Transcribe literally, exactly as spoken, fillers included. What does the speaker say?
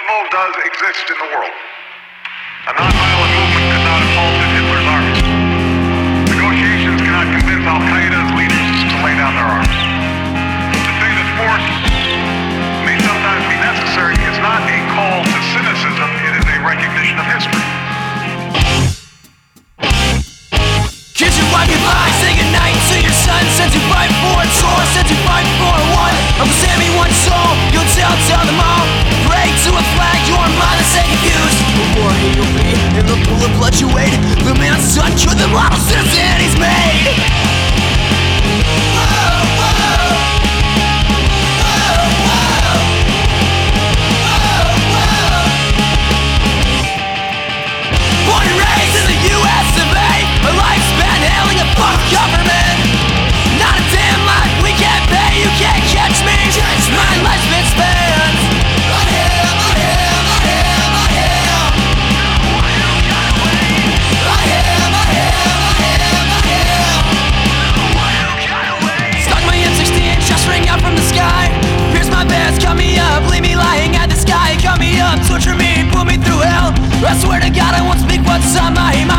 evil does exist in the world. A nonviolent movement could not have halted Hitler's armies. Negotiations cannot convince Al-Qaeda's leaders to lay down their arms. To say that force may sometimes be necessary is not a call to cynicism, it is a recognition of history. Kiss your wife goodbye, say goodnight to your son. Sent you fight for a tour, sent you fight for one. Uncle Sammy, one soul, you'll tell, tell them all. Pray to a flag, your mind is say confused. The war he will be, in the pool of blood you wade. The man's son, you're the model citizen he's made. Whoa, whoa. Whoa, whoa. Whoa, whoa. Born and raised in the U S of A, a lifespan hailing a fuck government. Not a damn life we can't pay, you can't catch me. My life's been spent on him, on him, on him, on him. On him, on him, on him, on him. Stuck my M sixteen, just ring out from the sky. Pierce my veins, cut me up, leave me lying at the sky. Cut me up, torture me, put me through hell. I swear to God I won't speak what's on my mind.